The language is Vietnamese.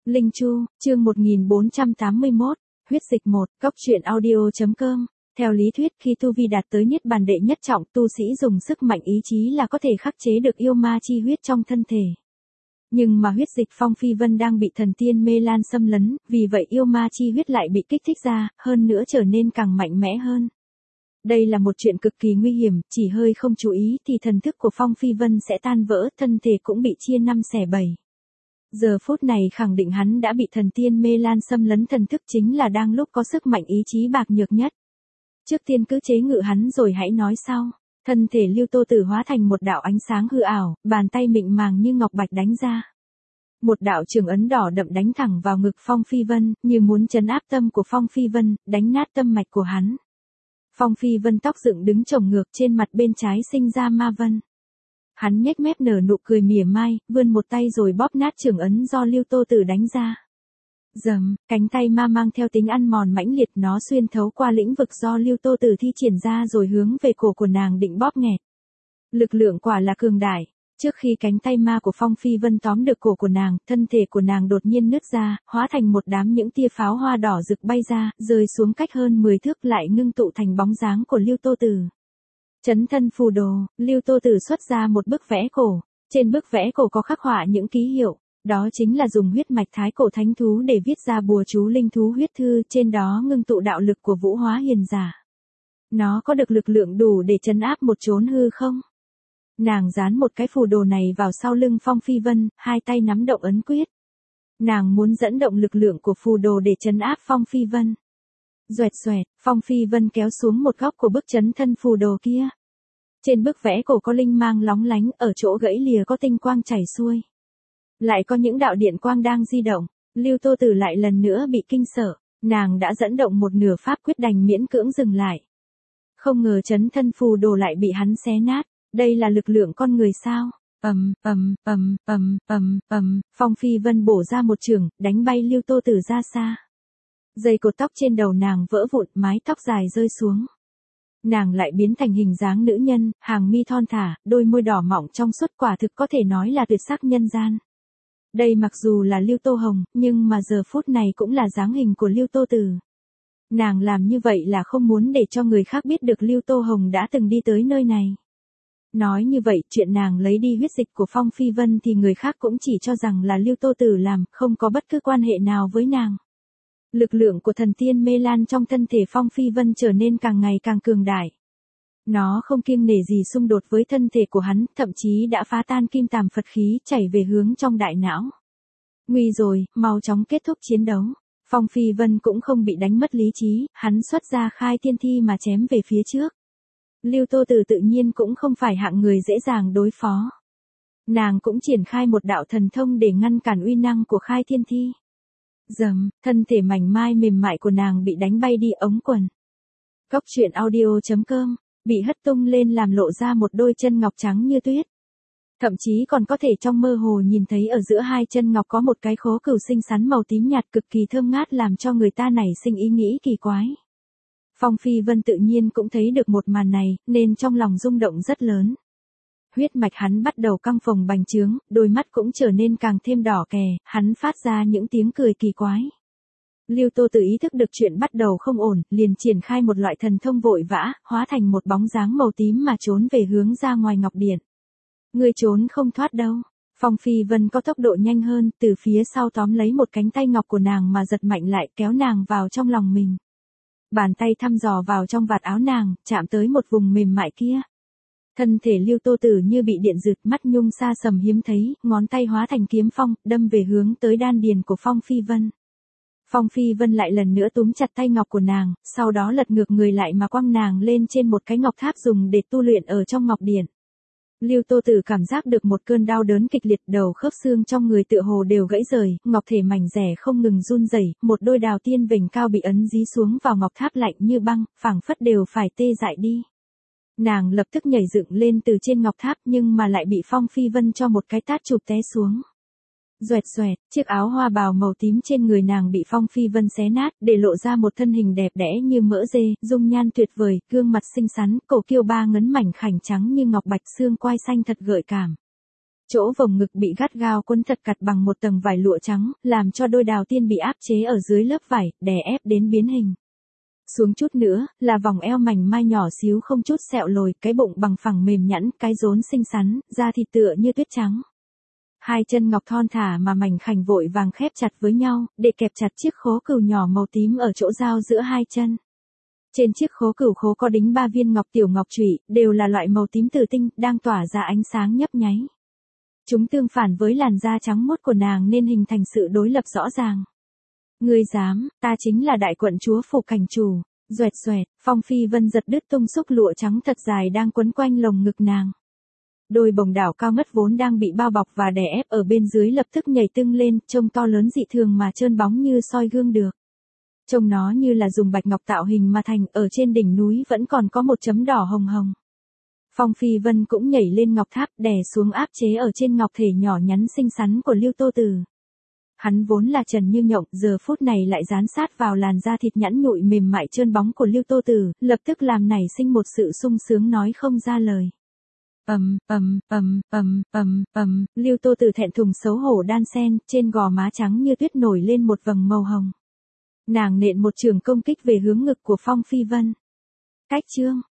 Linh Chu, chương 1481, huyết dịch 1, cóc truyện audio.com. Theo lý thuyết khi tu vi đạt tới niết bàn đệ nhất trọng, tu sĩ dùng sức mạnh ý chí là có thể khắc chế được yêu ma chi huyết trong thân thể. Nhưng mà huyết dịch Phong Phi Vân đang bị thần tiên mê lan xâm lấn, vì vậy yêu ma chi huyết lại bị kích thích ra, hơn nữa trở nên càng mạnh mẽ hơn. Đây là một chuyện cực kỳ nguy hiểm, chỉ hơi không chú ý thì thần thức của Phong Phi Vân sẽ tan vỡ, thân thể cũng bị chia 5 xẻ 7. Giờ phút này khẳng định hắn đã bị thần tiên mê lan xâm lấn thần thức, chính là đang lúc có sức mạnh ý chí bạc nhược nhất. Trước tiên cứ chế ngự hắn rồi hãy nói sau. Thân thể Lưu Tô Tử hóa thành một đạo ánh sáng hư ảo, bàn tay mịn màng như ngọc bạch đánh ra. Một đạo trường ấn đỏ đậm đánh thẳng vào ngực Phong Phi Vân, như muốn trấn áp tâm của Phong Phi Vân, đánh nát tâm mạch của hắn. Phong Phi Vân tóc dựng đứng chồng ngược, trên mặt bên trái sinh ra ma vân. Hắn nhếch mép nở nụ cười mỉa mai, vươn một tay rồi bóp nát trường ấn do Lưu Tô Tử đánh ra. Rầm, cánh tay ma mang theo tính ăn mòn mãnh liệt, nó xuyên thấu qua lĩnh vực do Lưu Tô Tử thi triển ra rồi hướng về cổ của nàng định bóp nghẹt. Lực lượng quả là cường đại. Trước khi cánh tay ma của Phong Phi Vân tóm được cổ của nàng, thân thể của nàng đột nhiên nứt ra, hóa thành một đám những tia pháo hoa đỏ rực bay ra, rơi xuống cách hơn 10 thước, lại ngưng tụ thành bóng dáng của Lưu Tô Tử. Chấn thân phù đồ, Lưu Tô Tử xuất ra một bức vẽ cổ. Trên bức vẽ cổ có khắc họa những ký hiệu, đó chính là dùng huyết mạch thái cổ thánh thú để viết ra bùa chú linh thú huyết thư, trên đó ngưng tụ đạo lực của Vũ Hóa Hiền Giả. Nó có được lực lượng đủ để trấn áp một chốn hư không? Nàng dán một cái phù đồ này vào sau lưng Phong Phi Vân, hai tay nắm động ấn quyết. Nàng muốn dẫn động lực lượng của phù đồ để trấn áp Phong Phi Vân. Xoẹt xoẹt, Phong Phi Vân kéo xuống một góc của bức chấn thân phù đồ kia. Trên bức vẽ cổ có linh mang lóng lánh, ở chỗ gãy lìa có tinh quang chảy xuôi. Lại có những đạo điện quang đang di động. Lưu Tô Tử lại lần nữa bị kinh sợ, nàng đã dẫn động một nửa pháp quyết đành miễn cưỡng dừng lại. Không ngờ chấn thân phù đồ lại bị hắn xé nát, đây là lực lượng con người sao? Phong Phi Vân bổ ra một chưởng, đánh bay Lưu Tô Tử ra xa. Dây cột tóc trên đầu nàng vỡ vụn, mái tóc dài rơi xuống. Nàng lại biến thành hình dáng nữ nhân, hàng mi thon thả, đôi môi đỏ mọng trong suốt, quả thực có thể nói là tuyệt sắc nhân gian. Đây mặc dù là Lưu Tô Hồng, nhưng mà giờ phút này cũng là dáng hình của Lưu Tô Tử. Nàng làm như vậy là không muốn để cho người khác biết được Lưu Tô Hồng đã từng đi tới nơi này. Nói như vậy, chuyện nàng lấy đi huyết dịch của Phong Phi Vân thì người khác cũng chỉ cho rằng là Lưu Tô Tử làm, không có bất cứ quan hệ nào với nàng. Lực lượng của thần tiên mê lan trong thân thể Phong Phi Vân trở nên càng ngày càng cường đại. Nó không kiêng nể gì xung đột với thân thể của hắn, thậm chí đã phá tan kim tàm Phật khí, chảy về hướng trong đại não. Nguy rồi, mau chóng kết thúc chiến đấu. Phong Phi Vân cũng không bị đánh mất lý trí, hắn xuất ra khai thiên thi mà chém về phía trước. Lưu Tô Tử tự nhiên cũng không phải hạng người dễ dàng đối phó. Nàng cũng triển khai một đạo thần thông để ngăn cản uy năng của khai thiên thi. Rầm, thân thể mảnh mai mềm mại của nàng bị đánh bay đi ống quần. Cóc truyện audio.com, bị hất tung lên làm lộ ra một đôi chân ngọc trắng như tuyết. Thậm chí còn có thể trong mơ hồ nhìn thấy ở giữa hai chân ngọc có một cái khố cửu xinh xắn màu tím nhạt cực kỳ thơm ngát, làm cho người ta nảy sinh ý nghĩ kỳ quái. Phong Phi Vân tự nhiên cũng thấy được một màn này, nên trong lòng rung động rất lớn. Huyết mạch hắn bắt đầu căng phồng bành trướng, đôi mắt cũng trở nên càng thêm đỏ kè, hắn phát ra những tiếng cười kỳ quái. Lưu Tô Tử ý thức được chuyện bắt đầu không ổn, liền triển khai một loại thần thông vội vã, hóa thành một bóng dáng màu tím mà trốn về hướng ra ngoài ngọc điện. Người trốn không thoát đâu. Phong Phi Vân có tốc độ nhanh hơn, từ phía sau tóm lấy một cánh tay ngọc của nàng mà giật mạnh lại, kéo nàng vào trong lòng mình. Bàn tay thăm dò vào trong vạt áo nàng, chạm tới một vùng mềm mại kia. Thân thể Lưu Tô Tử như bị điện giật, mắt nhung sa sầm hiếm thấy, ngón tay hóa thành kiếm phong, đâm về hướng tới đan điền của Phong Phi Vân. Phong Phi Vân lại lần nữa túm chặt tay ngọc của nàng, sau đó lật ngược người lại mà quăng nàng lên trên một cái ngọc tháp dùng để tu luyện ở trong ngọc điện. Lưu Tô Tử cảm giác được một cơn đau đớn kịch liệt, đầu khớp xương trong người tựa hồ đều gãy rời, ngọc thể mảnh rẻ không ngừng run rẩy, một đôi đào tiên vành cao bị ấn dí xuống vào ngọc tháp lạnh như băng, phảng phất đều phải tê dại đi. Nàng lập tức nhảy dựng lên từ trên ngọc tháp, nhưng mà lại bị Phong Phi Vân cho một cái tát chụp té xuống. Xoẹt xoẹt, chiếc áo hoa bào màu tím trên người nàng bị Phong Phi Vân xé nát, để lộ ra một thân hình đẹp đẽ như mỡ dê, dung nhan tuyệt vời, gương mặt xinh xắn, cổ kiêu ba ngấn mảnh khảnh trắng như ngọc bạch, xương quai xanh thật gợi cảm. Chỗ vòng ngực bị gắt gao quấn thật chặt bằng một tầng vải lụa trắng, làm cho đôi đào tiên bị áp chế ở dưới lớp vải, đè ép đến biến hình. Xuống chút nữa, là vòng eo mảnh mai nhỏ xíu không chút sẹo lồi, cái bụng bằng phẳng mềm nhẵn, cái rốn xinh xắn, da thịt tựa như tuyết trắng. Hai chân ngọc thon thả mà mảnh khảnh vội vàng khép chặt với nhau, để kẹp chặt chiếc khố cửu nhỏ màu tím ở chỗ giao giữa hai chân. Trên chiếc khố cửu khố có đính 3 viên ngọc tiểu ngọc chủy, đều là loại màu tím tử tinh, đang tỏa ra ánh sáng nhấp nháy. Chúng tương phản với làn da trắng muốt của nàng nên hình thành sự đối lập rõ ràng. Ngươi dám, ta chính là đại quận chúa phủ cảnh chủ. Duệt duệt, Phong Phi Vân giật đứt tung xúc lụa trắng thật dài đang quấn quanh lồng ngực nàng. Đôi bồng đảo cao ngất vốn đang bị bao bọc và đè ép ở bên dưới lập tức nhảy tưng lên, trông to lớn dị thường mà trơn bóng như soi gương được. Trông nó như là dùng bạch ngọc tạo hình mà thành, ở trên đỉnh núi vẫn còn có một chấm đỏ hồng hồng. Phong Phi Vân cũng nhảy lên ngọc tháp, đè xuống áp chế ở trên ngọc thể nhỏ nhắn xinh xắn của Lưu Tô Tử. Hắn vốn là trần như nhộng, giờ phút này lại dán sát vào làn da thịt nhẵn nhụi mềm mại trơn bóng của Lưu Tô Tử, lập tức làm nảy sinh một sự sung sướng nói không ra lời. Lưu Tô Tử thẹn thùng xấu hổ đan sen, trên gò má trắng như tuyết nổi lên một vầng màu hồng. Nàng nện một trường công kích về hướng ngực của Phong Phi Vân. Cách chương